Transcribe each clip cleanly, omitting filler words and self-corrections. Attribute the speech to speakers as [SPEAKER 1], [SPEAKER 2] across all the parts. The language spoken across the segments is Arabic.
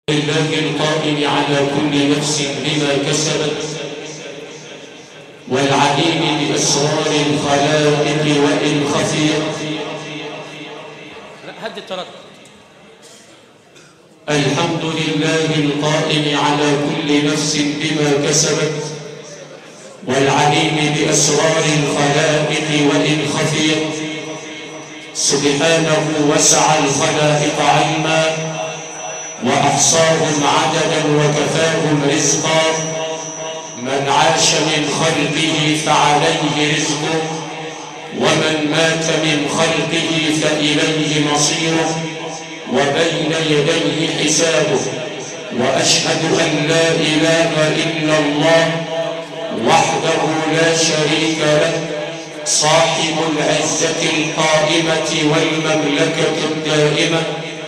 [SPEAKER 1] لله القائم على كل نفس بما كسبت والعليم بأسرار الخلائق وإن خفيت.
[SPEAKER 2] هد التردد.
[SPEAKER 1] الحمد لله القائم على كل نفس بما كسبت والعليم بأسرار الخلائق وإن خفيت. سبحانه وسع الخلائق علما وأحصاهم عددا وكفاهم رزقا. من عاش من خلقه فعليه رزقه ومن مات من خلقه فإليه مصيره وبين يديه حسابه. وأشهد أن لا إله إلا الله وحده لا شريك له صاحب العزة القائمة والمملكة الدائمة.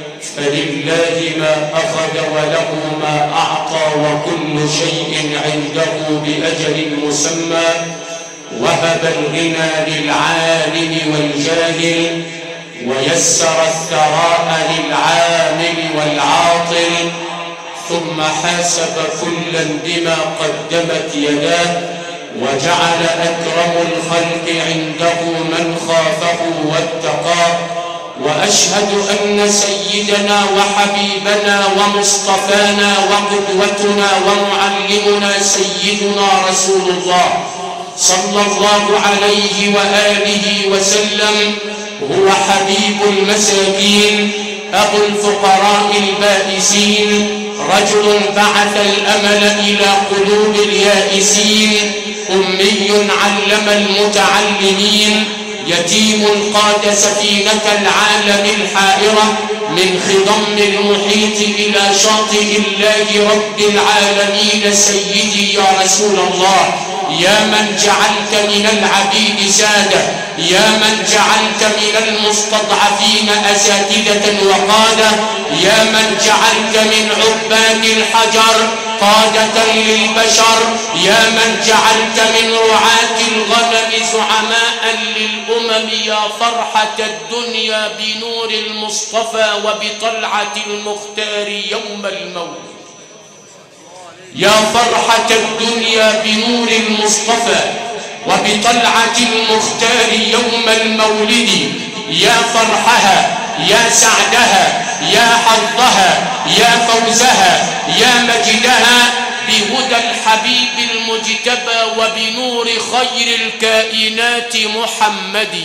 [SPEAKER 1] فلله ما أخذ وله ما أعطى وكل شيء عنده بأجل مسمى. وهب الغنى للعالم والجاهل ويسر الثراء للعامل والعاطل ثم حاسب كلا بما قدمت يداه وجعل أكرم الخلق عنده من خافه واتقاه. وأشهد أن سيدنا وحبيبنا ومصطفانا وقدوتنا ومعلمنا سيدنا رسول الله صلى الله عليه وآله وسلم هو حبيب المساكين أبو الفقراء البائسين رجل بعث الأمل إلى قلوب اليائسين أمي علم المتعلمين يتيم قاد سفينة العالم الحائرة من خضم المحيط إلى شاطئ الله رب العالمين. سيدي يا رسول الله يا من جعلت من العبيد سادة يا من جعلت من المستضعفين أساتذة وقادة يا من جعلت من عباد الحجر قادة للبشر يا من جعلت من رعاة الغنم زعماء للأمم. يا فرحة الدنيا بنور المصطفى وبطلعة المختار يوم الموت. يا فرحة الدنيا بنور المصطفى وبطلعة المختار يوم المولد. يا فرحها يا سعدها يا حظها يا فوزها يا مجدها بهدى الحبيب المجتبى وبنور خير الكائنات محمد.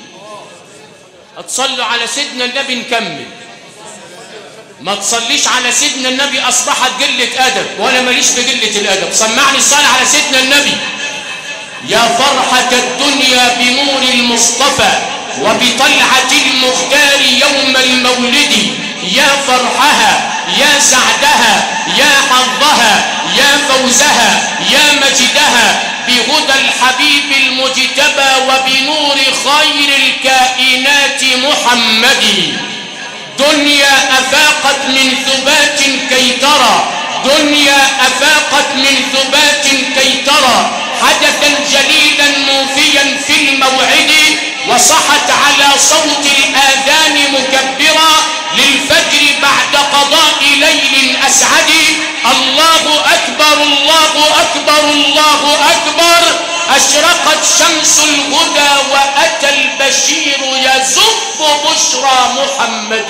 [SPEAKER 1] اتصلوا على سيدنا النبي نكمل. ما تصليش على سيدنا النبي أصبحت قلة أدب ولا ماليش بقلة الأدب. سمعني الصلاة على سيدنا النبي. يا فرحة الدنيا بنور المصطفى وبطلعة المختار يوم المولد. يا فرحها يا سعدها يا حظها يا فوزها يا مجدها بهدى الحبيب المجتبى وبنور خير الكائنات محمد. دنيا أفاقت من ثبات كي ترى دنيا أفاقت من ثبات كي ترى حدثا جليلا موفيا في الموعد وصحت على صوت الآذان مكبرا للفجر بعد قضاء ليل أسعد. الله أكبر الله أكبر الله أكبر أشرقت شمس الهدى وأتى البشير يزف بشرى محمد.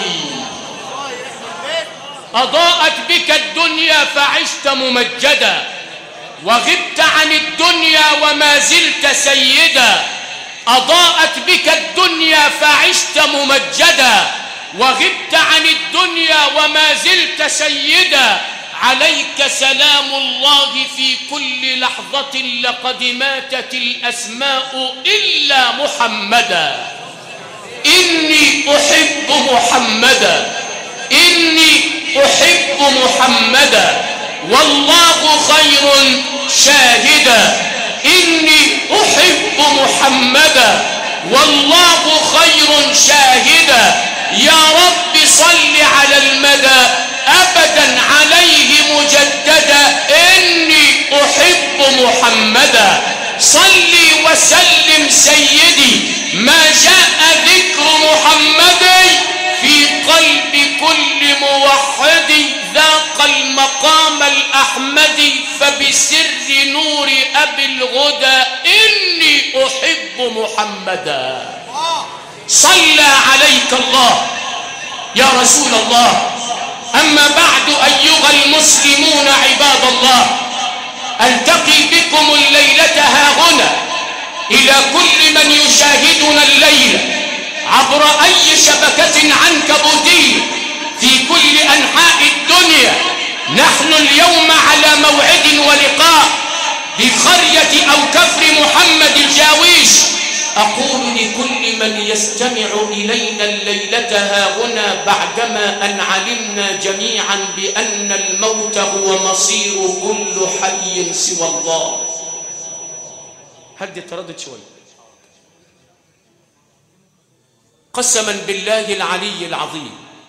[SPEAKER 1] أضاءت بك الدنيا فعشت ممجدا وغبت عن الدنيا وما زلت سيدا. أضاءت بك الدنيا فعشت ممجدا وغبت عن الدنيا وما زلت سيدا. عليك سلام الله في كل لحظة لقد ماتت الأسماء إلا محمدا. إني أحب محمدا إني أحب محمدا والله خير شاهدا. إني أحب محمدا والله خير شاهدا. يا رب صل على المدى أبدا عليه مجددا. إني أحب محمدا. صلي وسلم سيدي ما جاء ذكر محمد في قلب كل موحد ذاق
[SPEAKER 2] محمد فبسر نور أبي الغدى إني أحب محمدا. صلى عليك الله يا رسول الله. أما بعد أيها المسلمون عباد الله، ألتقي بكم الليلة هاهنا إلى كل من يشاهدنا الليلة عبر أي شبكة عنكبوتية في كل أنحاء الدنيا. نحن اليوم على موعد ولقاء بقرية أو كفر محمد الجاويش. أقول لكل من يستمع إلينا الليلة هاهنا بعدما أن علمنا جميعا بأن الموت هو مصير كل حي سوى الله. هدي التردد شوي. قسما بالله العلي العظيم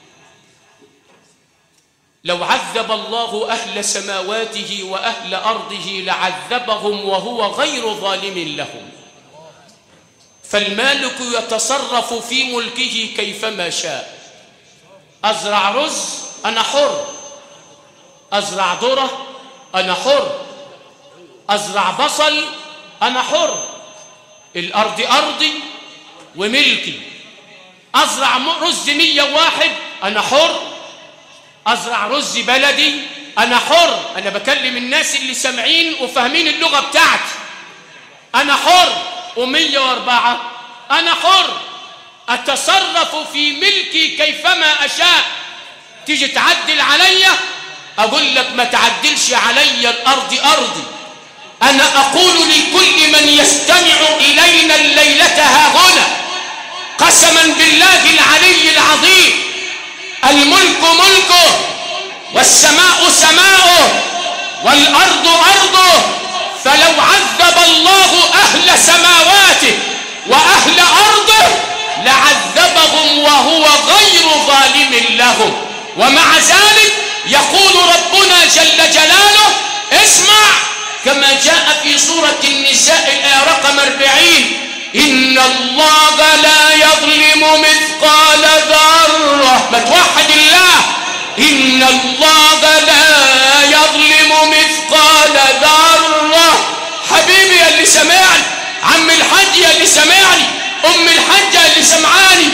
[SPEAKER 2] لو عذب الله أهل سماواته وأهل أرضه لعذبهم وهو غير ظالم لهم. فالمالك يتصرف في ملكه كيفما شاء. أزرع رز أنا حر، أزرع ذرة أنا حر، أزرع بصل أنا حر. الأرض أرضي وملكي. أزرع رز 101 أنا حر، أزرع رز بلدي أنا حر. أنا بكلم الناس اللي سامعين وفاهمين اللغة بتاعتي. أنا حر. و104 أنا حر، أتصرف في ملكي كيفما أشاء. تيجي تعدل عليا أقول لك ما تعدلش عليا، الأرض أرضي. أنا أقول لكل من يستمع إلينا الليلة هاهنا قسما بالله العلي العظيم الملك ملكه والسماء سماؤه والأرض أرضه. فلو عذب الله أهل سماواته وأهل أرضه لعذبهم وهو غير ظالم لهم. ومع ذلك يقول ربنا جل جلاله اسمع كما جاء في سورة النساء الآية رقم 40: إن الله لا يظلم مثقال ذرة. ما توحد الله. إن الله لا يظلم مثقال ذرة. حبيبي يا اللي سمعني، عم الحاج يا اللي سمعني، أم الحاجة اللي سمعاني،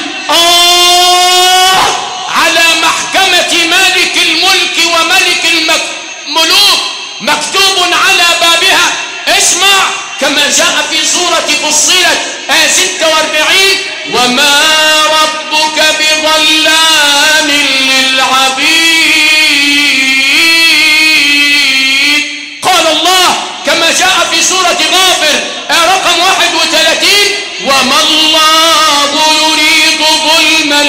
[SPEAKER 2] على محكمة مالك الملك وملك الملوك مكتوب على بابها اسمع كما جاء في سورة فصلت آية 46: وما ربك بظلام للعبيد. قال الله كما جاء في سورة غافر آية رقم 31: وما الله يريد ظلما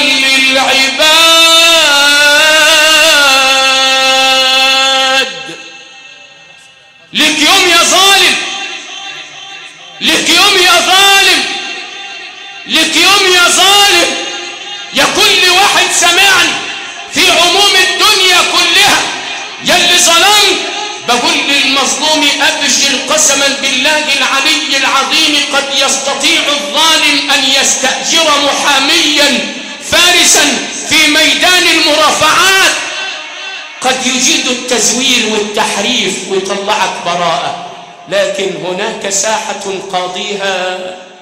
[SPEAKER 2] للعباد. لك يوم يا ظالم، لك يوم يا ظالم، لك يوم يا ظالم. يا كل واحد سمعني في عموم الدنيا كلها يا اللي ظلمت، بقول للمظلوم أبشر قسما بالله العلي العظيم قد يستطيع الظالم أن يستأجر محاميا فارسا في ميدان المرافعات، قد يجيد التزوير والتحريف ويطلعك براءة، لكن هناك ساحة قاضيها.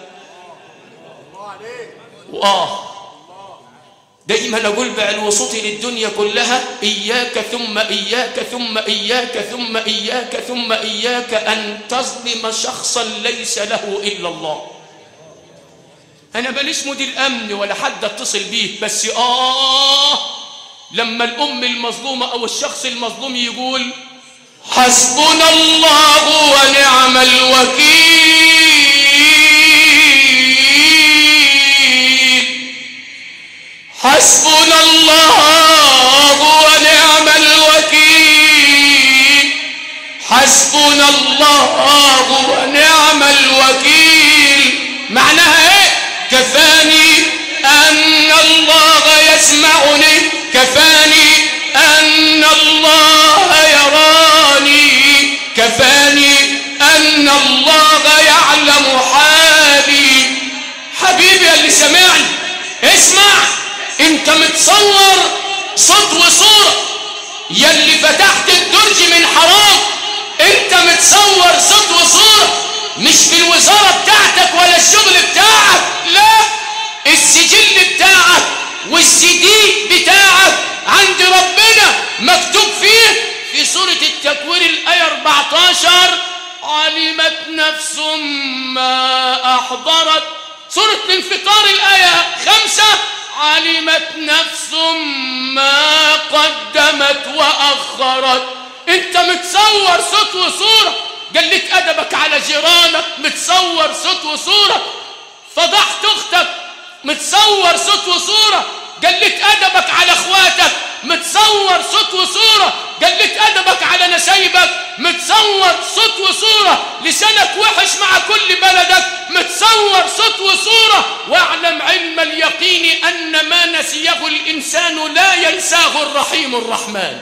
[SPEAKER 2] دائما أقول بعلو صوتي للدنيا كلها: إياك ثم إياك ثم إياك ثم إياك ثم إياك أن تظلم شخصا ليس له إلا الله. أنا ماليش مدير أمن ولا حد اتصل بيه، بس لما الأم المظلومة أو الشخص المظلوم يقول حسبنا الله ونعم الوكيل، حسبنا الله ونعم الوكيل، حسبنا الله ونعم الوكيل. معناها ايه؟ كفاني أن الله يسمعني، كفاني أن الله يراني، كفاني أن الله يعلم حالي. حبيبي اللي سمعني اسمع، انت متصور صوت وصورة، يلي فتحت الدرج من حرام انت متصور صوت وصورة مش في الوزارة بتاعتك ولا الشغل بتاعك، لا، السجل بتاعك والسي دي بتاعك عند ربنا مكتوب فيه في سورة التكوير الآية 14 علمت نفس ما أحضرت. سورة الانفطار الآية 5 علمت نفس ما قدمت وأخرت. انت متصور صوت وصورة، قلت أدبك على جيرانك، متصور صوت وصورة فضحت أختك، متصور صوت وصورة قلت أدبك على أخواتك، متصور صوت وصورة قلت أدبك على نسايبك، متصور صوت وصورة لسانك وحش مع كل بلدك، متصور صوت وصورة. واعلم علم اليقين أن ما نسيه الإنسان لا ينساه الرحيم الرحمن.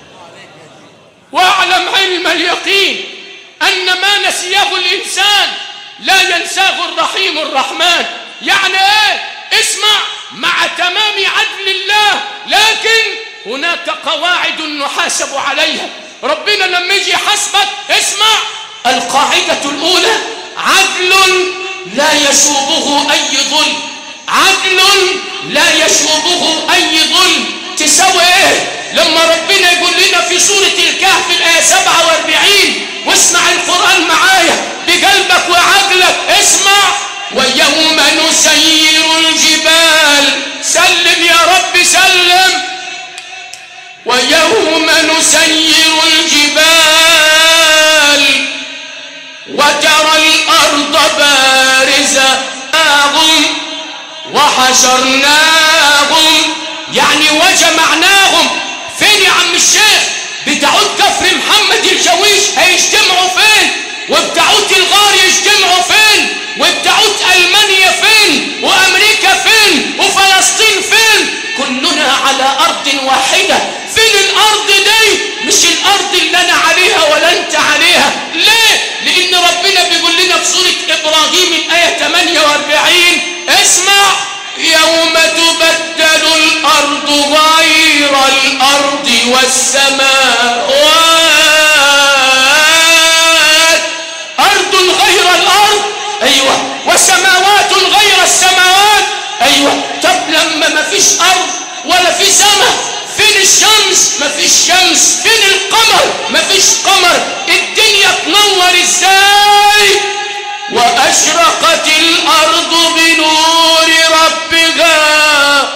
[SPEAKER 2] واعلم علم اليقين أن ما نسيه الإنسان لا ينساه الرحيم الرحمن. يعني ايه؟ اسمع، مع تمام عدل الله لكن هناك قواعد نحاسب عليها. ربنا لما يجي يحاسبك اسمع، القاعدة الأولى عدل لا يشوبه أي ظلم، عدل لا يشوبه أي ظلم. تساوي ايه؟ لما ربنا يقول لنا في سورة الكهف الآية 47 واسمع القرآن معايا بقلبك وعقلك، اسمع، ويوم نسير الجبال، سلم يا رب سلم، ويوم نسير الجبال وترى الأرض بارزة وحشرناهم، يعني وجمعناهم. فين يا عم الشيخ؟ بتاعود كفر محمد الجويش هيجتمعوا فين؟ وبتاعود الغار يجتمعوا فين؟ وبتاعود ألمانيا فين؟ وأمريكا فين؟ وفلسطين فين؟ كلنا على أرض واحدة. فين الأرض دي؟ مش الأرض اللي أنا عليها ولا أنت عليها. ليه؟ لأن ربنا بيقول لنا في سورة إبراهيم الآية 48 اسمع، يوم تبدل الأرض غير الأرض والسماوات، أرض غير الأرض، أيوة، وسماوات غير السماوات، أيوة. طب لما ما فيش أرض ولا في سماء، فين الشمس؟ ما فيش شمس. فين القمر؟ ما فيش قمر. الدنيا تنور ازاي؟ وأشرقت الأرض بنور ربها،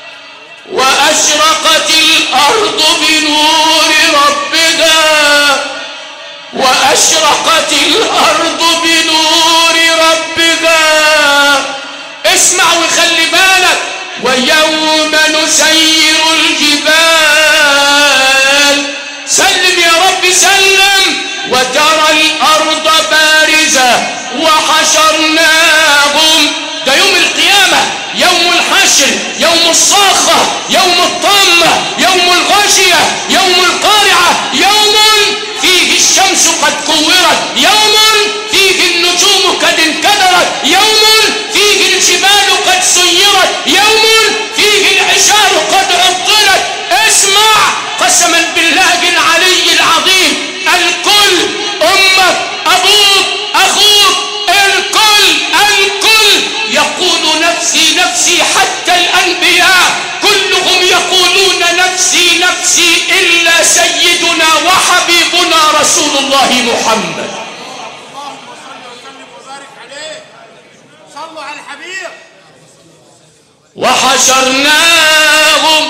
[SPEAKER 2] وأشرقت الأرض بنور ربها، وأشرقت الأرض بنور ربها. اسمع وخلي بالك، ويوم نسير الجبال، سلم يا رب سلم، وترى الأرض بارزة وحشرناهم. ده يوم القيامة، يوم الحشر، يوم الصاخة، يوم الطامة، يوم الغاشية، يوم القارعة، يوم فيه الشمس قد كورت، يوم فيه النجوم قد انكدرت، يوم فيه الجبال قد سيرت، يوم فيه العشار قد عطلت. اسمع، قسما بالله العلي العظيم، الكل، أمك، أبوك، أخوك، الكل يقول نفسي نفسي. حتى الأنبياء كلهم يقولون نفسي نفسي إلا سيدنا وحبيبنا رسول الله محمد.
[SPEAKER 3] اللهم صل وسلم وبارك عليه، صلوا على الحبيب.
[SPEAKER 2] وحشرناهم.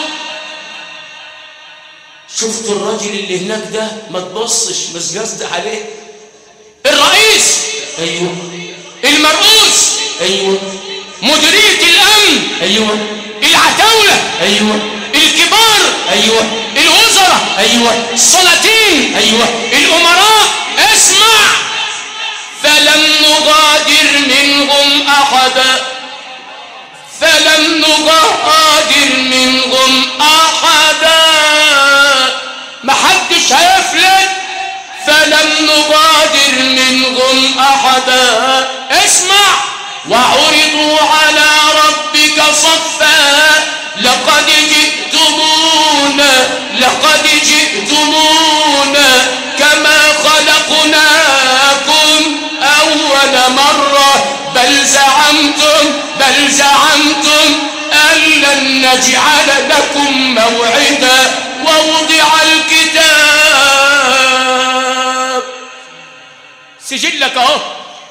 [SPEAKER 2] شفتوا الراجل اللي هناك ده؟ ما تبصش، مش قصد عليه. الرئيس، ايوه. المرؤوس، ايوه. مديرية الامن، ايوه. العتاولة، ايوه. الكبار، ايوه. الوزراء، ايوه. السلاطين، ايوه. الامراء. اسمع، فلم نغادر منهم احدا، فلم نغادر منهم احدا، محدش هيفلت. فلم نغادر منهم احدا. اسمع، وعرضوا على ربك صفا لقد جئتمونا كما خلقنا نجعل لكم موعدا ووضع الكتاب. سجلك اهو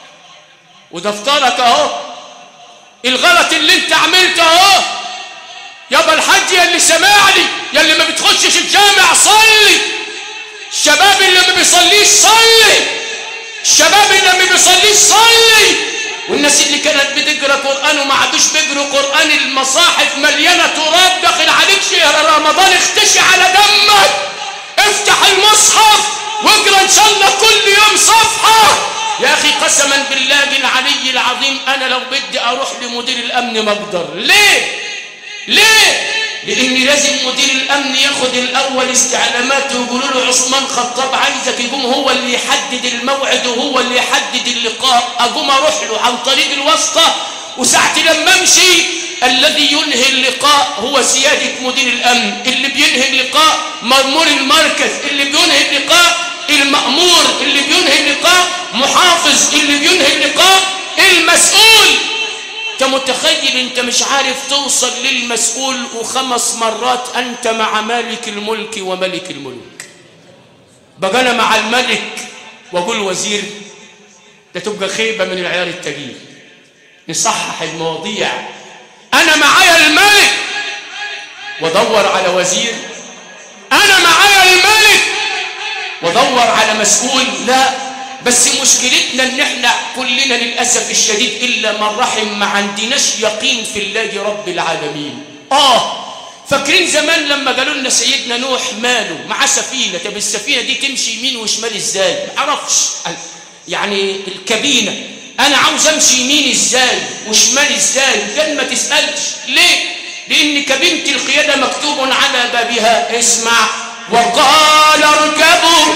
[SPEAKER 2] ودفترك اهو، الغلط اللي انت عملته اهو. يابا الحاج يا اللي سمعني، يا اللي ما بتخشش الجامع صلي، الشباب اللي ما بيصليش صلي، الشباب اللي ما بيصليش صلي، والناس اللي كانت بتقرا قران وما عادوش بيقروا قران، المصاحف مليانه تراب داخل عليك شهر رمضان، اختشي على دمك، افتح المصحف واقرا ان شاء الله كل يوم صفحه. يا اخي قسما بالله العلي العظيم انا لو بدي اروح لمدير الامن ما اقدر. ليه؟ لان لازم مدير الامن ياخد الاول استعلامات ويقولوا له عثمان خطاب عايزك، يقوم هو اللي يحدد الموعد وهو اللي يحدد اللقاء، اقوم اروح له عن طريق الواسطه، وساعتي لما امشي الذي ينهي اللقاء هو سياده مدير الامن، اللي بينهي اللقاء مأمور المركز، اللي بينهي اللقاء المأمور، اللي بينهي اللقاء محافظ، اللي بينهي اللقاء المسؤول. انت متخيل انت مش عارف توصل للمسؤول، وخمس مرات انت مع مالك الملك وملك الملوك. بقى انا مع الملك واقول وزير، ده تبقى خيبه من العيار التقيل. نصحح المواضيع. انا معايا الملك وادور على وزير، انا معايا الملك وادور على مسؤول. لا، بس مشكلتنا ان احنا كلنا للاسف الشديد الا من رحم ما عندناش يقين في الله رب العالمين. فاكرين زمان لما قالوا لنا سيدنا نوح ماله مع سفينه، طب السفينه دي تمشي يمين وشمال ازاي؟ ما اعرفش، يعني الكابينه انا عاوز امشي يمين ازاي وشمال ازاي؟ قال ما تسالش. ليه؟ لان كابينه القياده مكتوب على بابها اسمع وقال اركبوا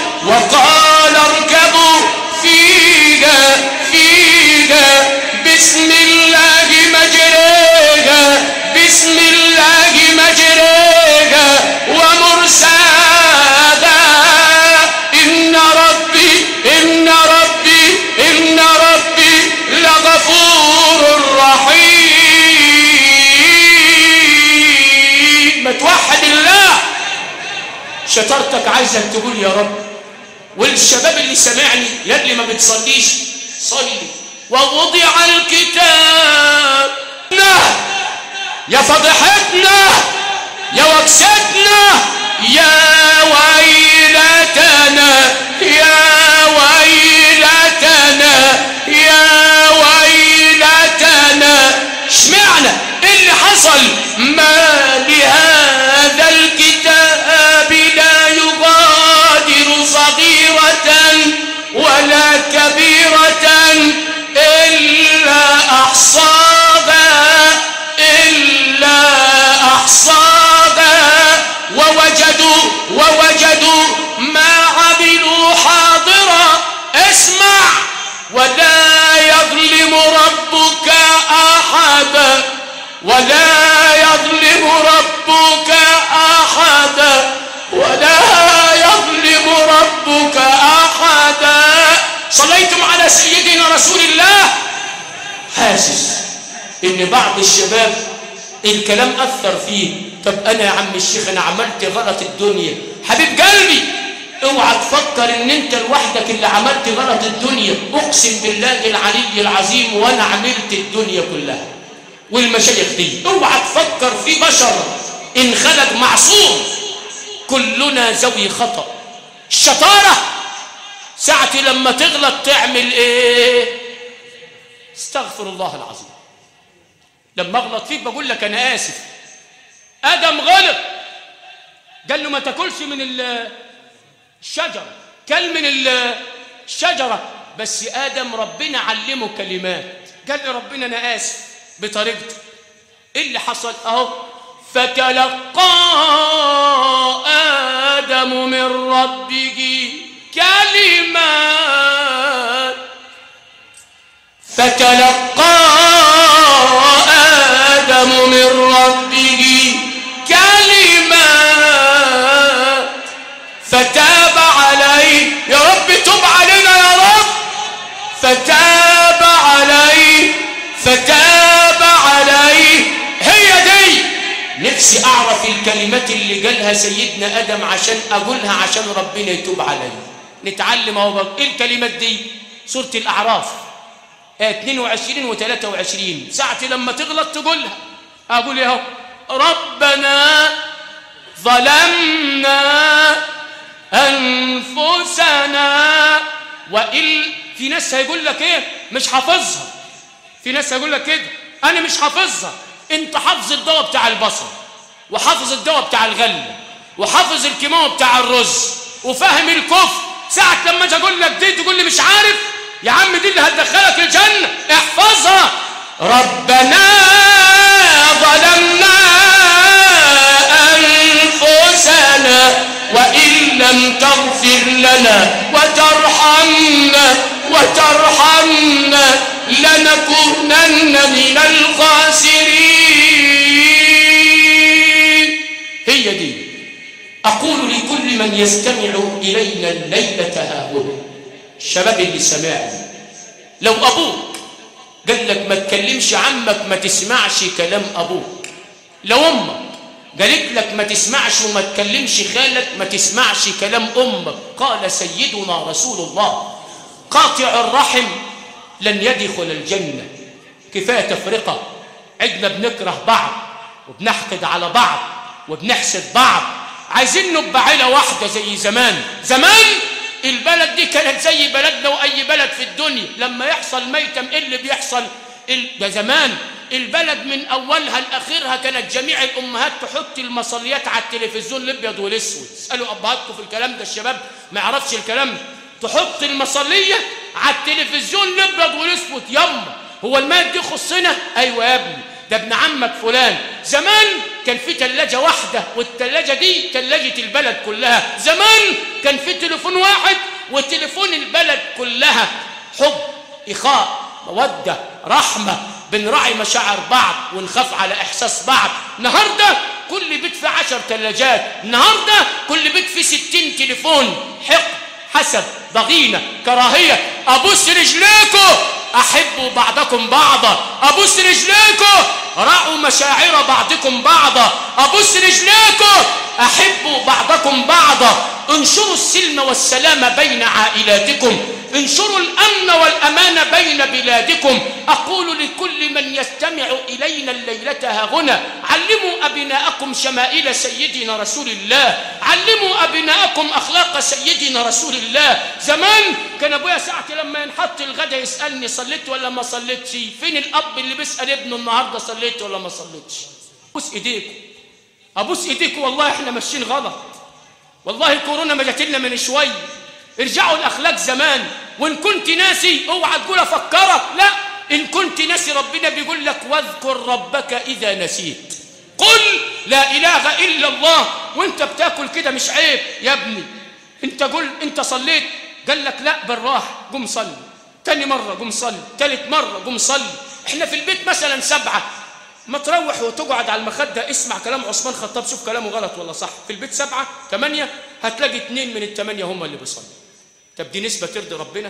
[SPEAKER 2] فيها بسم الله مجريها بسم الله مجريها ومرساها إن ربي لغفور رحيم. ما توحد الله. شطارتك عايزك تقول يا رب. والشباب اللي سمعني يا اللي ما بتصليش صلي. ووضع الكتاب، يا فضحتنا يا وكستنا يا ويلتنا يا ويلتنا يا ويلتنا. اشمعنى اللي حصل؟ ما لهذا الكتاب لا يغادر صغيرة ولا كبيرة إلا أحصاها ووجدوا ما عملوا حاضرا. اسمع ولا يظلم ربك أحدا ولا يظلم ربك أحدا ولا يظلم ربك أحدا. صليتم على سيدنا رسول الله. حاسس ان بعض الشباب الكلام اثر فيه. طب انا يا عم الشيخ انا عملت غلط الدنيا. حبيب قلبي اوعى تفكر ان انت لوحدك اللي عملت غلط الدنيا. اقسم بالله العلي العظيم وانا عملت الدنيا كلها والمشايخ دي. اوعى تفكر في بشر انخلق معصوم، كلنا ذوي خطأ. الشطارة ساعتي لما تغلط تعمل ايه؟ استغفر الله العظيم. لما اغلط فيك بقول لك انا اسف. ادم غلط، قال له ما تاكلش من الشجره، كل من الشجره، بس ادم ربنا علمه كلمات. قال له ربنا انا اسف بطريقتي. ايه اللي حصل؟ اهو فتلقى ادم من ربه كلمات آدم من ربه كلمات فتاب عليه. يا رب تب علينا يا رب. فتاب عليه. هي دي نفسي أعرف الكلمات اللي قالها سيدنا آدم عشان أقولها عشان ربنا يتوب علي. نتعلم أهو. إيه الكلمات دي؟ سورة الأعراف 22 و 23. ساعة لما تغلط تقولها. أقول إيه أهو؟ ربنا ظلمنا أنفسنا في ناس هيقول لك إيه؟ مش حافظها. في ناس هيقول لك كده أنا مش حافظها. أنت حافظ الدواء بتاع البصل، وحافظ الدواء بتاع الغلة، وحافظ الكيماوي بتاع الرز، وفاهم الكفر. ساعة لما أجي أقول لك دي تقول لي مش عارف. يا عم دي اللي هتدخلك الجنة، احفظها. ربنا ظلمنا أنفسنا وإن لم تغفر لنا وترحمنا لنكونن من الخاسرين. هي دي. أقول لكل من يستمع إلينا الليلة هاهنا، الشباب اللي سمعني، لو أبوك قال لك ما تكلمش عمك ما تسمعش كلام أبوك، لو أمك قالت لك ما تسمعش وما تكلمش خالك ما تسمعش كلام أمك، قال سيدنا رسول الله قاطع الرحم لن يدخل الجنة. كفاية تفرقة. عدنا بنكره بعض وبنحقد على بعض وبنحسد بعض. عايزين نبقى عيلة واحدة زي زمان. زمان البلد دي كانت زي بلدنا وأي بلد في الدنيا. لما يحصل ميتم إيه اللي بيحصل؟ ده زمان البلد من أولها لآخرها كانت جميع الأمهات تحط المصليات على التلفزيون الأبيض والأسود. اسألوا أبهاتكم في الكلام ده، الشباب ما يعرفش الكلام ده. تحط المصلية على التلفزيون الأبيض والأسود. يما هو المال دي خصنا؟ أيوة يا ابني، ده ابن عمك فلان. زمان كان في تلاجة واحدة والتلاجة دي تلاجة البلد كلها. زمان كان في تليفون واحد وتليفون البلد كلها. حب، إخاء، مودة، رحمة، بنراعي مشاعر بعض ونخاف على إحساس بعض. النهاردة كل بيت في 10 تلاجات. النهاردة كل بيت في 60 تليفون. حقد، حسد، ضغينة، كراهية. أبوس رجليكم أحبوا بعضكم بعضا. أبوس رجليكم راعوا مشاعر بعضكم بعضا. أبوس رجليكم أحبوا بعضكم بعضا. انشروا السلم والسلام بين عائلاتكم. انشروا الأمن والأمان بين بلادكم. أقول لكل من يستمع إلينا الليلة هاهنا علموا أبناءكم شمائل سيدنا رسول الله. علموا أبناءكم أخلاق سيدنا رسول الله. زمان كان أبويا ساعة لما ينحط الغدا يسألني صليت ولا ما صليتش. فين الأب اللي بيسأل ابنه النهاردة صليت ولا ما صليتش؟ أبوس إيديكم، أبوس إيديكم، والله إحنا ماشيين غلط. والله الكورونا ما جات لنا من شوية. ارجعوا الأخلاق زمان. وإن كنت ناسي اوعى تقول أفكرك، لا، إن كنت ناسي ربنا بيقول لك واذكر ربك إذا نسيت. قل لا إله إلا الله وإنت بتاكل كده، مش عيب يا ابني. أنت قل أنت صليت، قال لك لا بالراحة، قم صلي. تاني مرة قم صلي، تالت مرة قم صلي. إحنا في البيت مثلا 7، ما تروح وتقعد على المخدة اسمع كلام عثمان خطاب، شوف كلامه غلط ولا صح. في البيت 7 8 هتلاقي 2 من ال8 هم اللي بيصلوا. طب دي نسبة ترضي ربنا؟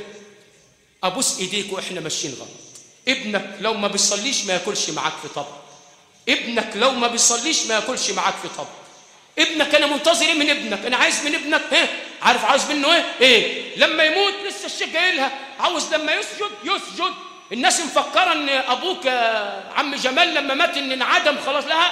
[SPEAKER 2] أبوس إيديك وإحنا ماشيين غلط. ابنك لو ما بيصليش ما ياكلش معاك في طبق. ابنك لو ما بيصليش ما ياكلش معاك في طبق. ابنك أنا منتظر إيه من ابنك؟ أنا عايز من ابنك إيه؟ عارف عاوز منه إيه؟ إيه؟ لما يموت لسه الشيخ جايلها عاوز لما يسجد. الناس مفكرة إن أبوك عم جمال لما مات إن انعدم خلاص. لا،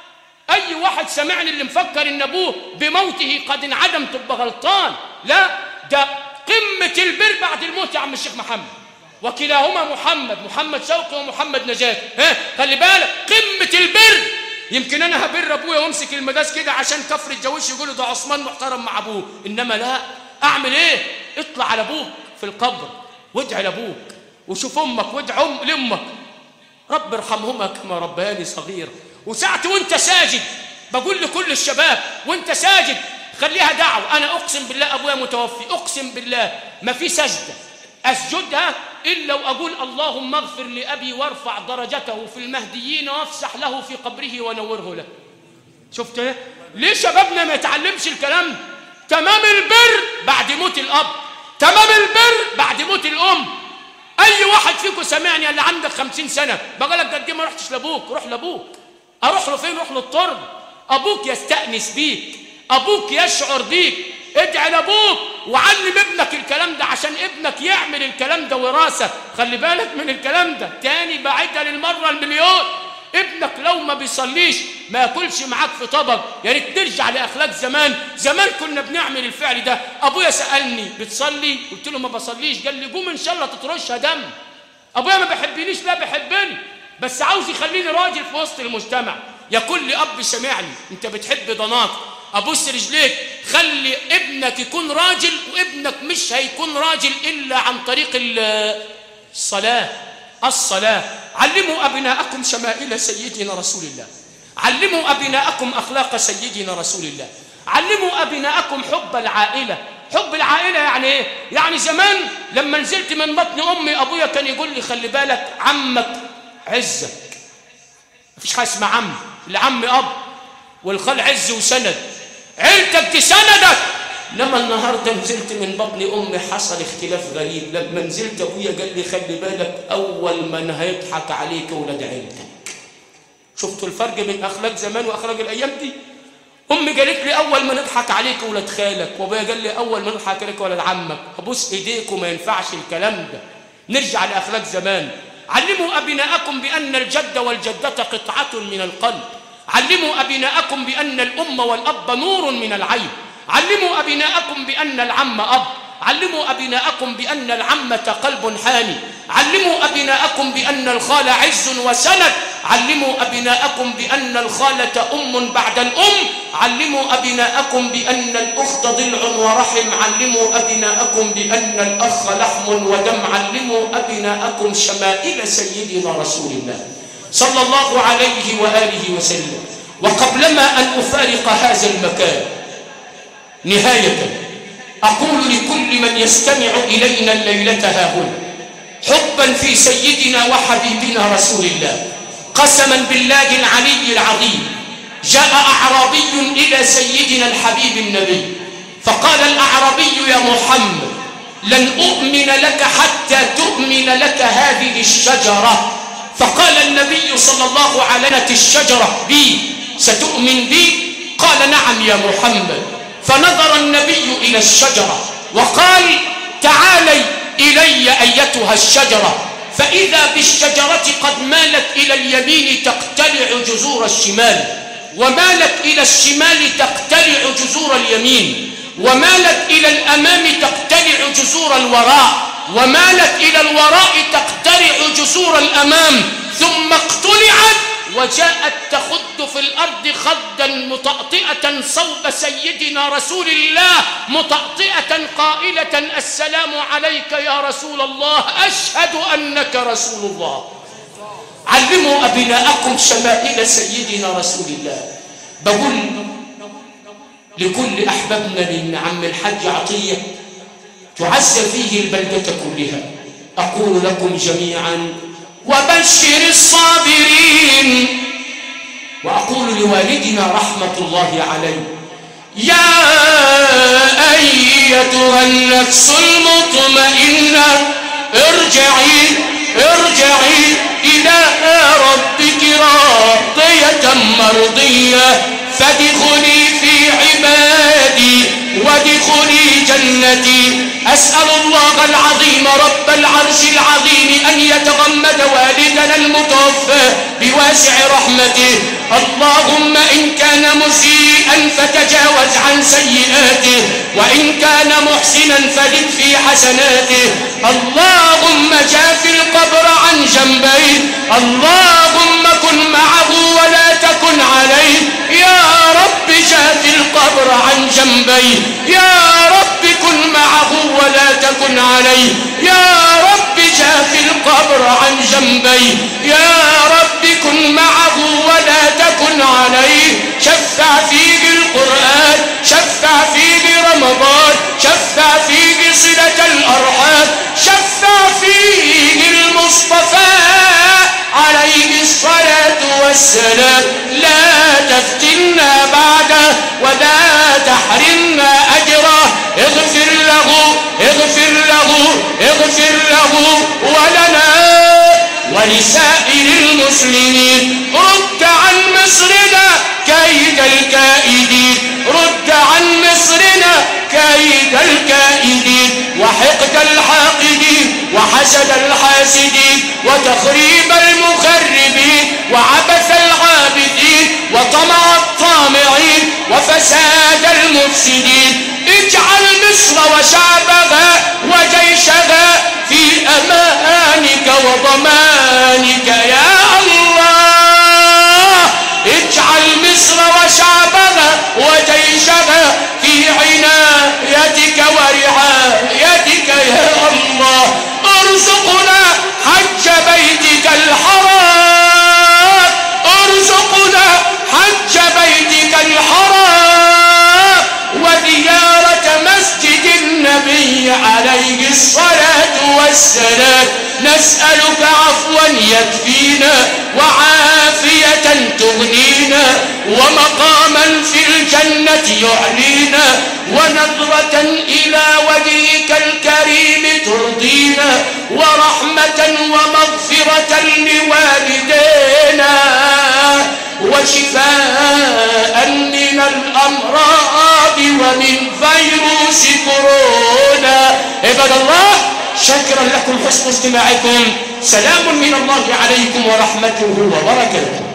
[SPEAKER 2] أي واحد سمعني اللي مفكر إن أبوه بموته قد انعدم تبقى غلطان. لا، ده قمة البر بعد الموت يا عم الشيخ محمد، وكلاهما محمد شوقي ومحمد نجاة. خلي بالك قمة البر. يمكن أنا هبر أبويا وامسك المداس كده عشان كفر الجويش يقولوا ده عثمان محترم مع أبوه، إنما لا، أعمل إيه؟ اطلع على أبوك في القبر وادعي لأبوك، وشوف أمك وادعي لأمك رب ارحمهما كما ربياني صغير. وساعة وانت ساجد بقول لكل الشباب وانت ساجد خليها دعوة. أنا أقسم بالله أبويا متوفي، أقسم بالله ما في سجدة أسجدها إلا وأقول اللهم اغفر لأبي وارفع درجته في المهديين وافسح له في قبره ونوره له. شفت ايه؟ ليه شبابنا ما يتعلمش الكلام؟ تمام البر بعد موت الأب، تمام البر بعد موت الأم. أي واحد فيكم سمعني اللي عندك 50 سنة بقول لك قد ما رحتش لأبوك، روح لأبوك. أروح له فين؟ روح له الترب. أبوك يستأنس بيك، أبوك يشعر بيك. ادعي لأبوك وعلم ابنك الكلام ده عشان ابنك يعمل الكلام ده وراثة. خلي بالك من الكلام ده تاني، بعيدها للمرة المليون. ابنك لو ما بيصليش ما ياكلش معاك في طبق. يا ريت نرجع لاخلاق زمان. زمان كنا بنعمل الفعل ده. ابويا سالني بتصلي؟ قلت له ما بصليش. قال لي قوم ان شاء الله تطرشها دم. ابويا ما بيحبنيش؟ لا بيحبني، بس عاوز يخليني راجل في وسط المجتمع. يا كل اب سمعني، انت بتحب ضناك ابوس رجليك، خلي ابنك يكون راجل. وابنك مش هيكون راجل الا عن طريق الصلاه. علموا أبناءكم شمائل سيدنا رسول الله، علموا أبناءكم أخلاق سيدنا رسول الله، علموا أبناءكم حب العائلة. حب العائلة يعني إيه؟ يعني زمان لما نزلت من بطن أمي أبويا كان يقول لي خلي بالك عمك عزك. مفيش حاجة اسمها عم، العم أب والخال عز وسند، عيلتك دي سندك. لما النهارده نزلت من بطن امي حصل اختلاف غريب. لما نزلت ابويا قال لي خلي بالك اول من هيضحك عليك ولاد عيلتك. شفتوا الفرق بين اخلاق زمان واخلاق الايام دي؟ امي قالت لي اول ما نضحك عليك ولاد خالك، وابويا قال لي اول ما نضحك عليك ولاد عمك. ابوس ايديكم ما ينفعش الكلام ده. نرجع لاخلاق زمان. علموا ابناءكم بان الجد والجده قطعه من القلب، علموا ابناءكم بان الام والاب نور من العين، علموا أبناءكم بأن العم أب، علموا أبناءكم بأن العمة قلب حاني، علموا أبناءكم بأن الخال عز وسند، علموا أبناءكم بأن الخالة أم بعد الأم، علموا أبناءكم بأن الأخت ضلع ورحم، علموا أبناءكم بأن الأخ لحم ودم، علموا أبناءكم شمائل سيدنا رسول الله صلى الله عليه وآله وسلم. وقبلما أن أفارق هذا المكان نهاية أقول لكل من يستمع إلينا الليلة هاهنا حبا في سيدنا وحبيبنا رسول الله، قسما بالله العلي العظيم، جاء أعرابي إلى سيدنا الحبيب النبي فقال الأعرابي يا محمد لن أؤمن لك حتى تؤمن لك هذه الشجرة. فقال النبي صلى الله عليه وسلم الشجرة بي ستؤمن بي؟ قال نعم يا محمد. فنظر النبي إلى الشجرة وقال تعالي إلي أيتها الشجرة، فإذا بالشجرة قد مالت إلى اليمين تقتلع جذور الشمال، ومالت إلى الشمال تقتلع جذور اليمين، ومالت إلى الأمام تقتلع جذور الوراء، ومالت إلى الوراء تقتلع جذور الأمام، ثم اقتلعت وجاءت تخد في الأرض خدا مطأطئة صوب سيدنا رسول الله، مطأطئة قائلة السلام عليك يا رسول الله، أشهد أنك رسول الله. علموا أبناءكم شمائل سيدنا رسول الله. بقول لكل أحبابنا من عم الحاج عطية تعز فيه البلدة كلها، أقول لكم جميعا وبشر الصابرين. وأقول لوالدنا رحمة الله عليه يا أيتها النفس المطمئنة ارجعي إلى ربك راضية مرضية فادخلي في عبادي وادخلي جنتي. أسأل الله العظيم رب العرش العظيم أن يتغمد والدنا المتوفى بواسع رحمته. اللهم إن كان مسيئا فتجاوز عن سيئاته، وإن كان محسنا فزد في حسناته. اللهم جاف القبر عن جنبيه، اللهم كن معه ولا تكن عليه. يا رب جاف القبر عن جنبيه، يا رب كن معه ولا تكن عليه. يا رب جاف القبر عن جنبيه، يا رب كن معه ولا تكن عليه. شفع فيه القرآن، شفع فيه رمضان، شفع فيه صلة الأرحام، شفع فيه المصطفى عليه الصلاة والسلام. لا تفتنا بعده ولا تحرمنا أجره. اغفر له اغفر له اغفر له ولنا ولسائر المسلمين. رد عن مصرنا كيد كيد الكائدين، رد عن مصرنا كيد الكائدين وحقد الحاقدين وحسد الحاسدين وتخريب المخربين وعبث العابثين وطمع الطامعين وفساد المفسدين. اجعل مصر وشعبها وجيشها في أمانك وضمانك يا الله. اجعل مصر وشعبها وجيشها في عنايتك ورعايتك يا الله. ارزقنا حج بيتك الحرام، ارزقنا حج بيتك الحرام وزيارة مسجد النبي عليه الصلاة والسلام. نسألك عفوا يكفينا وعافية تغنينا ومقاما في الجنة يعلينا ونظرة إلى وجهك الكريم ترضينا ورحمة ومغفرة لوالدينا وشفاء من الأمراض ومن فيروس كورونا. عباد الله، شكرا لكم حسن استماعكم. سلام من الله عليكم ورحمته وبركاته.